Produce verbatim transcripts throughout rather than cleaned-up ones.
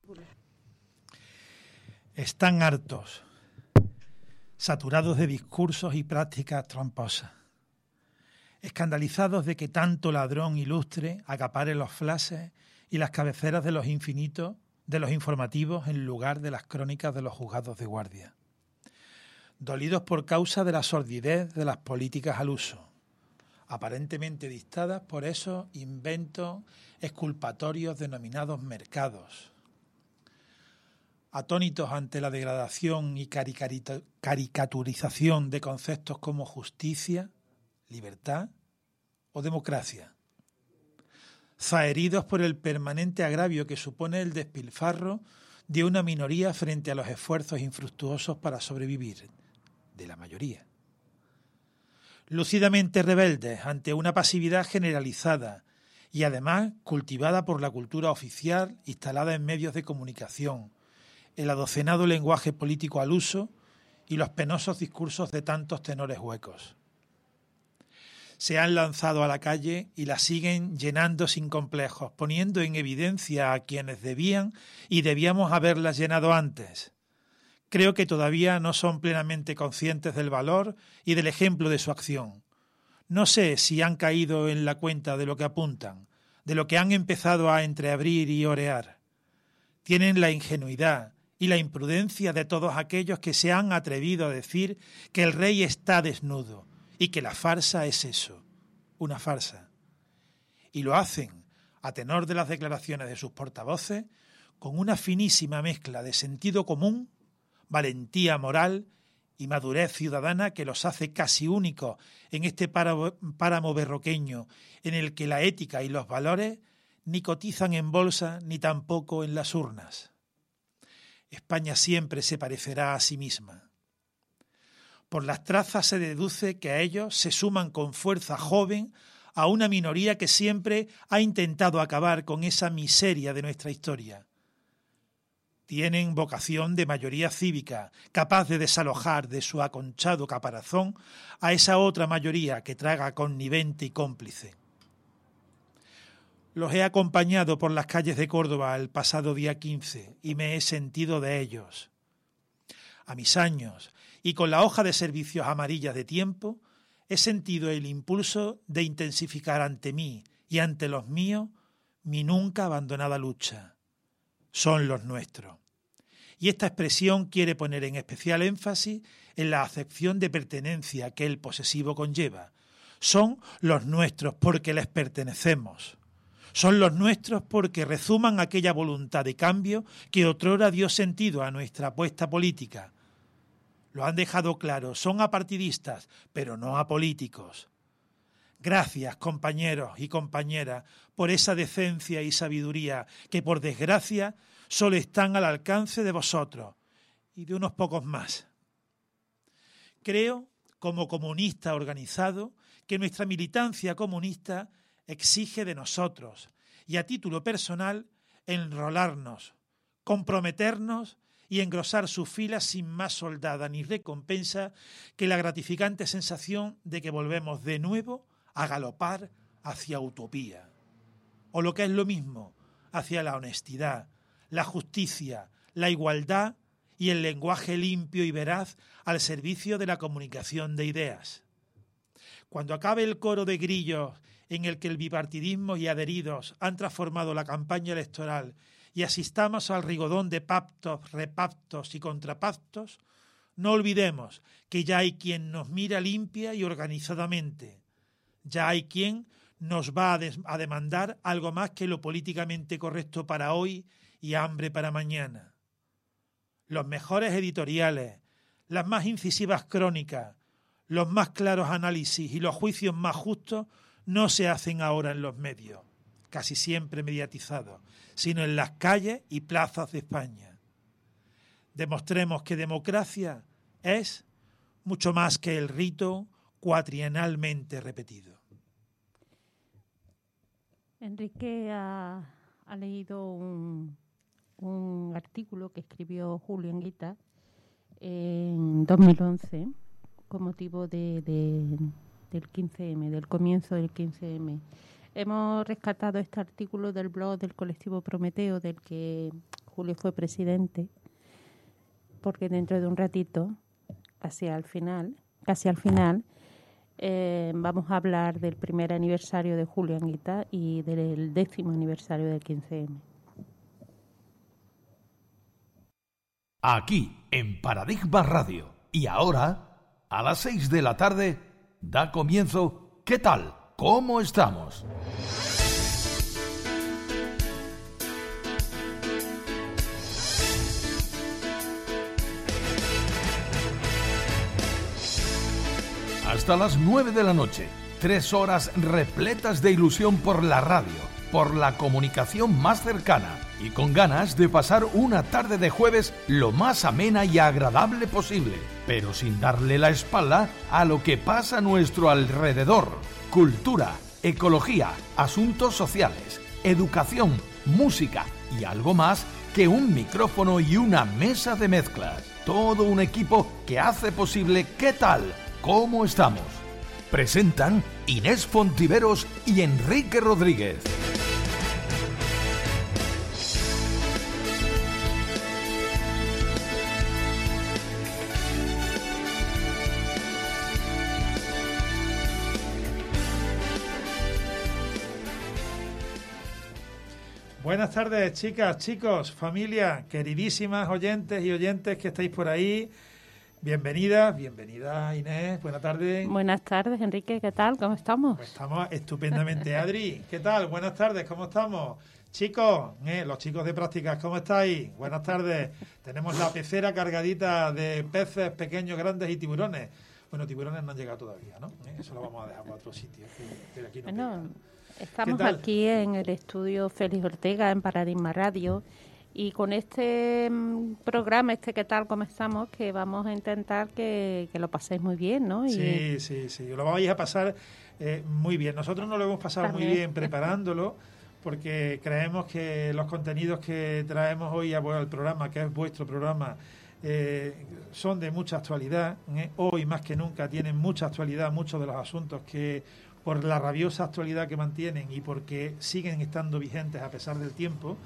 Están hartos, saturados de discursos y prácticas tramposas, escandalizados de que tanto ladrón ilustre acapare los flashes y las cabeceras de los infinitos de los informativos en lugar de las crónicas de los juzgados de guardia, dolidos por causa de la sordidez de las políticas al uso, aparentemente dictadas por esos inventos exculpatorios denominados mercados, atónitos ante la degradación y caricaturización de conceptos como justicia, libertad o democracia, zaheridos por el permanente agravio que supone el despilfarro de una minoría frente a los esfuerzos infructuosos para sobrevivir de la mayoría, lúcidamente rebeldes ante una pasividad generalizada y además cultivada por la cultura oficial instalada en medios de comunicación, el adocenado lenguaje político al uso y los penosos discursos de tantos tenores huecos. Se han lanzado a la calle y la siguen llenando sin complejos, poniendo en evidencia a quienes debían y debíamos haberlas llenado antes. Creo que todavía no son plenamente conscientes del valor y del ejemplo de su acción. No sé si han caído en la cuenta de lo que apuntan, de lo que han empezado a entreabrir y orear. Tienen la ingenuidad y la imprudencia de todos aquellos que se han atrevido a decir que el rey está desnudo y que la farsa es eso, una farsa. Y lo hacen, a tenor de las declaraciones de sus portavoces, con una finísima mezcla de sentido común, valentía moral y madurez ciudadana que los hace casi únicos en este páramo berroqueño en el que la ética y los valores ni cotizan en bolsa ni tampoco en las urnas. España siempre se parecerá a sí misma. Por las trazas se deduce que a ellos se suman con fuerza joven a una minoría que siempre ha intentado acabar con esa miseria de nuestra historia. Tienen vocación de mayoría cívica, capaz de desalojar de su aconchado caparazón a esa otra mayoría que traga connivente y cómplice. Los he acompañado por las calles de Córdoba el pasado día quince y me he sentido de ellos. A mis años y con la hoja de servicios amarilla de tiempo, he sentido el impulso de intensificar ante mí y ante los míos mi nunca abandonada lucha. Son los nuestros. Y esta expresión quiere poner en especial énfasis en la acepción de pertenencia que el posesivo conlleva. Son los nuestros porque les pertenecemos. Son los nuestros porque rezuman aquella voluntad de cambio que otrora dio sentido a nuestra apuesta política. Lo han dejado claro, son apartidistas, pero no apolíticos. Gracias, compañeros y compañeras, por esa decencia y sabiduría que, por desgracia, solo están al alcance de vosotros y de unos pocos más. Creo, como comunista organizado, que nuestra militancia comunista exige de nosotros, y a título personal, enrolarnos, comprometernos y engrosar sus filas sin más soldada ni recompensa que la gratificante sensación de que volvemos de nuevo a galopar hacia utopía, o lo que es lo mismo, hacia la honestidad, la justicia, la igualdad y el lenguaje limpio y veraz al servicio de la comunicación de ideas. Cuando acabe el coro de grillos en el que el bipartidismo y adheridos han transformado la campaña electoral y asistamos al rigodón de pactos, repactos y contrapactos, no olvidemos que ya hay quien nos mira limpia y organizadamente. Ya hay quien nos va a, des- a demandar algo más que lo políticamente correcto para hoy y hambre para mañana. Los mejores editoriales, las más incisivas crónicas, los más claros análisis y los juicios más justos no se hacen ahora en los medios, casi siempre mediatizados, sino en las calles y plazas de España. Demostremos que democracia es mucho más que el rito cuatrienalmente repetido. Enrique ha, ha leído un, un artículo que escribió Julio Anguita en dos mil once con motivo de, de, del quince eme, del comienzo del quince eme. Hemos rescatado este artículo del blog del colectivo Prometeo, del que Julio fue presidente, porque dentro de un ratito, casi al final, casi al final, eh, vamos a hablar del primer aniversario de Julio Anguita y del décimo aniversario del quince eme. Aquí, en Paradigma Radio. Y ahora, a las seis de la tarde, da comienzo ¿Qué tal? ¿Cómo estamos? Hasta las nueve de la noche, tres horas repletas de ilusión por la radio, por la comunicación más cercana y con ganas de pasar una tarde de jueves lo más amena y agradable posible, pero sin darle la espalda a lo que pasa a nuestro alrededor. Cultura, ecología, asuntos sociales, educación, música y algo más que un micrófono y una mesa de mezclas. Todo un equipo que hace posible ¿Qué tal? ¿Cómo estamos? Presentan Inés Fontiveros y Enrique Rodríguez. Buenas tardes, chicas, chicos, familia, queridísimas oyentes y oyentes que estáis por ahí. Bienvenidas, bienvenida Inés, buenas tardes. Buenas tardes, Enrique, ¿qué tal? ¿Cómo estamos? Pues estamos estupendamente. Adri, ¿qué tal? Buenas tardes, ¿cómo estamos? Chicos, eh, los chicos de prácticas, ¿cómo estáis? Buenas tardes. Tenemos la pecera cargadita de peces pequeños, grandes y tiburones. Bueno, tiburones no han llegado todavía, ¿no? Eh, eso lo vamos a dejar para otro sitio. Que, que aquí no bueno, pega, ¿no? Estamos aquí en el estudio Félix Ortega, en Paradigma Radio, y con este mm, programa, este ¿Qué tal? ¿Cómo estamos? Que vamos a intentar que, que lo paséis muy bien, ¿no? Y sí, sí, sí, lo vais a pasar eh, muy bien. Nosotros nos lo hemos pasado también. muy bien preparándolo, porque creemos que los contenidos que traemos hoy al programa, que es vuestro programa, eh, son de mucha actualidad. ¿eh? Hoy más que nunca tienen mucha actualidad muchos de los asuntos que, por la rabiosa actualidad que mantienen y porque siguen estando vigentes a pesar del tiempo,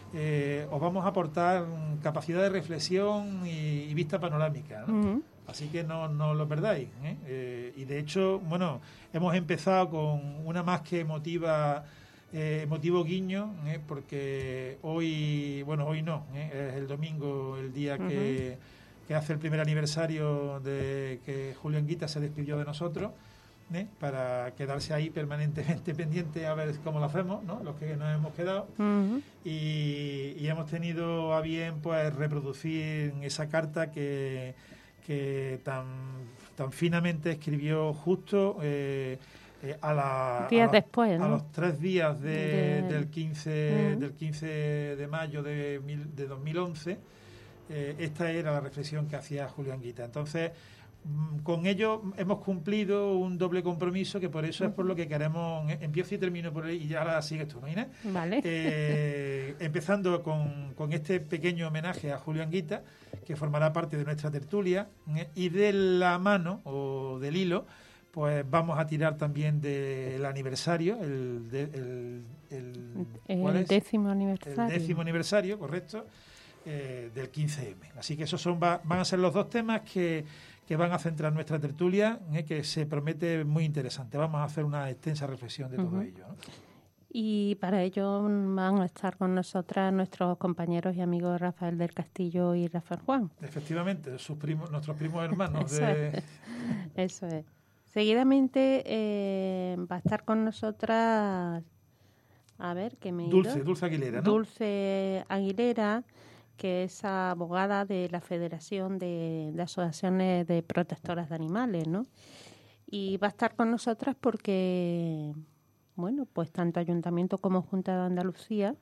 eh, os vamos a aportar capacidad de reflexión y, y vista panorámica, ¿no? Uh-huh. Así que no, no lo perdáis. ¿eh? Eh, y de hecho, bueno, hemos empezado con una más que emotiva, eh, emotivo guiño, ¿eh? porque hoy, bueno, hoy no, ¿eh? es el domingo, el día uh-huh. que, que hace el primer aniversario de que Julio Anguita se despidió de nosotros. ¿Eh? Para quedarse ahí permanentemente pendiente a ver cómo lo hacemos, ¿no? Los que nos hemos quedado. Uh-huh. y, y hemos tenido a bien pues reproducir esa carta que, que tan, tan finamente escribió justo eh, eh, a, la, días a, después, ¿no? a los tres días de, de... del, quince, uh-huh. del quince de mayo de, mil, de dos mil once. Eh, esta era la reflexión que hacía Julio Anguita. Entonces, con ello hemos cumplido un doble compromiso, que por eso es por lo que queremos. Empiezo y termino por ahí y ahora sigues tú, ¿no, Inés? Vale. Eh, empezando con, con este pequeño homenaje a Julio Anguita, que formará parte de nuestra tertulia, ¿eh? y de la mano o del hilo, pues vamos a tirar también del aniversario, el, de, el, el, ¿cuál el es? décimo aniversario. El décimo aniversario, correcto, eh, del quince eme. Así que esos son va, van a ser los dos temas que que van a centrar nuestra tertulia, eh, que se promete muy interesante. Vamos a hacer una extensa reflexión de todo uh-huh. ello, ¿no? Y para ello van a estar con nosotras nuestros compañeros y amigos Rafael del Castillo y Rafael Juan. Efectivamente, sus primos, nuestros primos hermanos. Eso, de... es. Eso es. Seguidamente eh, va a estar con nosotras, a ver, que me he Dulce, ido? Dulce Aguilera, ¿no? Dulce Aguilera, que es abogada de la Federación de, de Asociaciones de Protectoras de Animales, ¿no? Y va a estar con nosotras porque, bueno, pues tanto Ayuntamiento como Junta de Andalucía,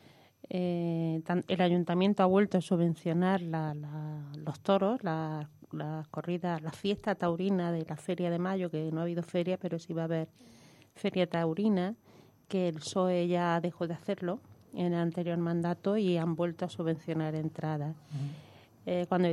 eh, tan, el Ayuntamiento ha vuelto a subvencionar la, la, los toros, las la corridas, la fiesta taurina de la Feria de Mayo, que no ha habido feria, pero sí va a haber feria taurina, que el P S O E ya dejó de hacerlo en el anterior mandato y han vuelto a subvencionar entradas. Uh-huh. Eh, cuando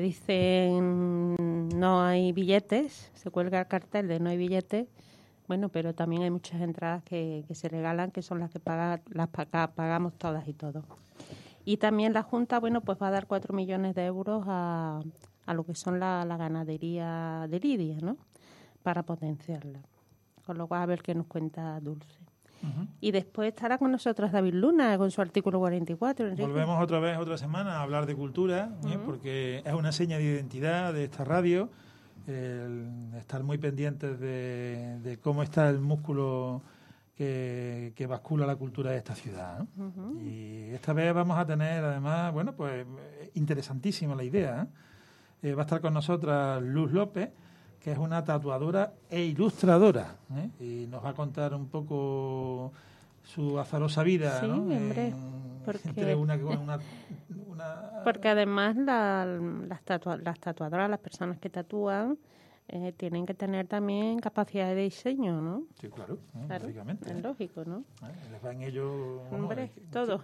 dicen no hay billetes, se cuelga el cartel de no hay billetes, bueno, pero también hay muchas entradas que, que se regalan, que son las que paga, las paga, pagamos todas y todos. Y también la Junta, bueno, pues va a dar cuatro millones de euros a, a lo que son la, la ganadería de lidia, ¿no? Para potenciarla. Con lo cual, a ver qué nos cuenta Dulce. Uh-huh. Y después estará con nosotros David Luna con su artículo cuarenta y cuatro. Enrique. Volvemos otra vez, otra semana, a hablar de cultura, uh-huh. ¿eh? Porque es una seña de identidad de esta radio, el estar muy pendientes de, de cómo está el músculo que, que bascula la cultura de esta ciudad, ¿no? Uh-huh. Y esta vez vamos a tener, además, bueno, pues interesantísima la idea, ¿eh? Eh, va a estar con nosotras Luz López, que es una tatuadora e ilustradora, ¿eh? Y nos va a contar un poco su azarosa vida, sí, ¿no? Hombre, en, porque... entre una, una, una... porque además la, las, tatua, las tatuadoras, las personas que tatúan, eh, tienen que tener también capacidad de diseño, ¿no? Sí, claro, ¿eh? Claro, lógicamente. Es lógico, ¿no? ¿Eh? Les va en ello... Hombre, ¿no? todo.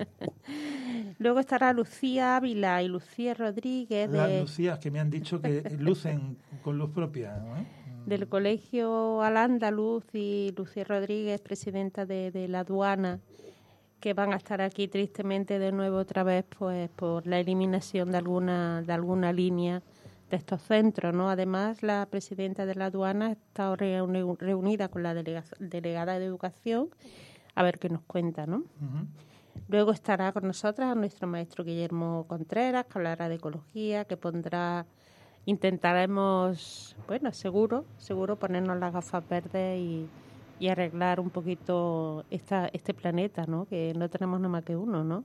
Luego estará Lucía Ávila y Lucía Rodríguez. Las de... Lucías que me han dicho que lucen con luz propia, ¿eh? Del Colegio Al-Andaluz, y Lucía Rodríguez, presidenta de, de la aduana, que van a estar aquí tristemente de nuevo otra vez pues por la eliminación de alguna de alguna línea de estos centros, ¿no? Además, la presidenta de la aduana está reuni- reunida con la delega- delegada de Educación a ver qué nos cuenta, ¿no? Uh-huh. Luego estará con nosotras nuestro maestro Guillermo Contreras, que hablará de ecología, que pondrá, intentaremos, bueno, seguro, seguro ponernos las gafas verdes y, y arreglar un poquito esta, este planeta, ¿no? Que no tenemos nada más que uno, ¿no?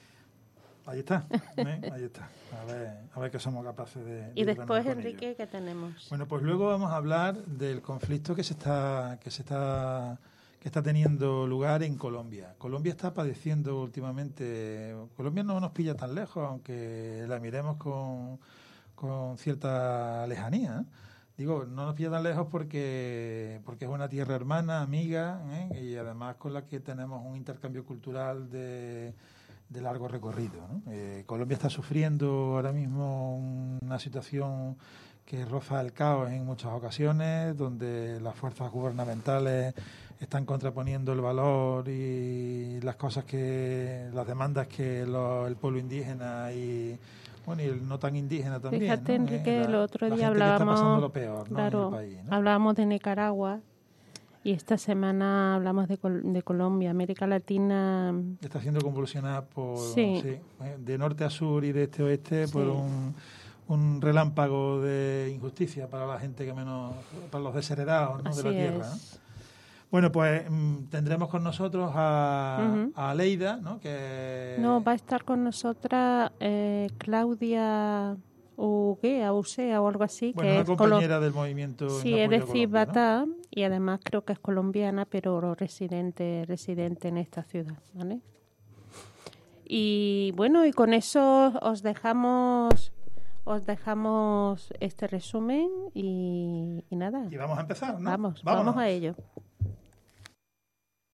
Ahí está, ¿eh? Ahí está. A ver, a ver qué somos capaces de... Y de después, Enrique, ello. ¿Qué tenemos? Bueno, pues luego vamos a hablar del conflicto que se está que se está que está teniendo lugar en Colombia. Colombia está padeciendo últimamente... Colombia no nos pilla tan lejos, aunque la miremos con, con cierta lejanía, ¿eh? Digo, no nos pilla tan lejos porque porque es una tierra hermana, amiga, ¿eh? Y además con la que tenemos un intercambio cultural de... de largo recorrido, ¿no? Eh, Colombia está sufriendo ahora mismo una situación que roza el caos en muchas ocasiones, donde las fuerzas gubernamentales están contraponiendo el valor y las cosas que, las demandas que lo, el pueblo indígena y bueno y el no tan indígena también. Fíjate, ¿no? Enrique, eh, la, el otro día la hablábamos, lo peor, ¿no? claro, en el país, ¿no? hablábamos de Nicaragua. Y esta semana hablamos de, Col- de Colombia. América Latina está siendo convulsionada por sí. Sí, de norte a sur y de este a oeste sí. por un, un relámpago de injusticia para la gente que menos, para los desheredados, ¿no? de la tierra, ¿no? Bueno, pues mmm, tendremos con nosotros a, uh-huh. a Leida, ¿no? Que no va a estar con nosotras eh, Claudia Uguea, Usea o algo así. Bueno, que una es compañera colo- del movimiento. Sí, es decir, Batá, ¿no? Y además creo que es colombiana, pero residente, residente en esta ciudad, ¿vale? Y bueno, y con eso os dejamos, os dejamos este resumen y, y nada. Y vamos a empezar, ¿no? Vamos, Vámonos. vamos a ello.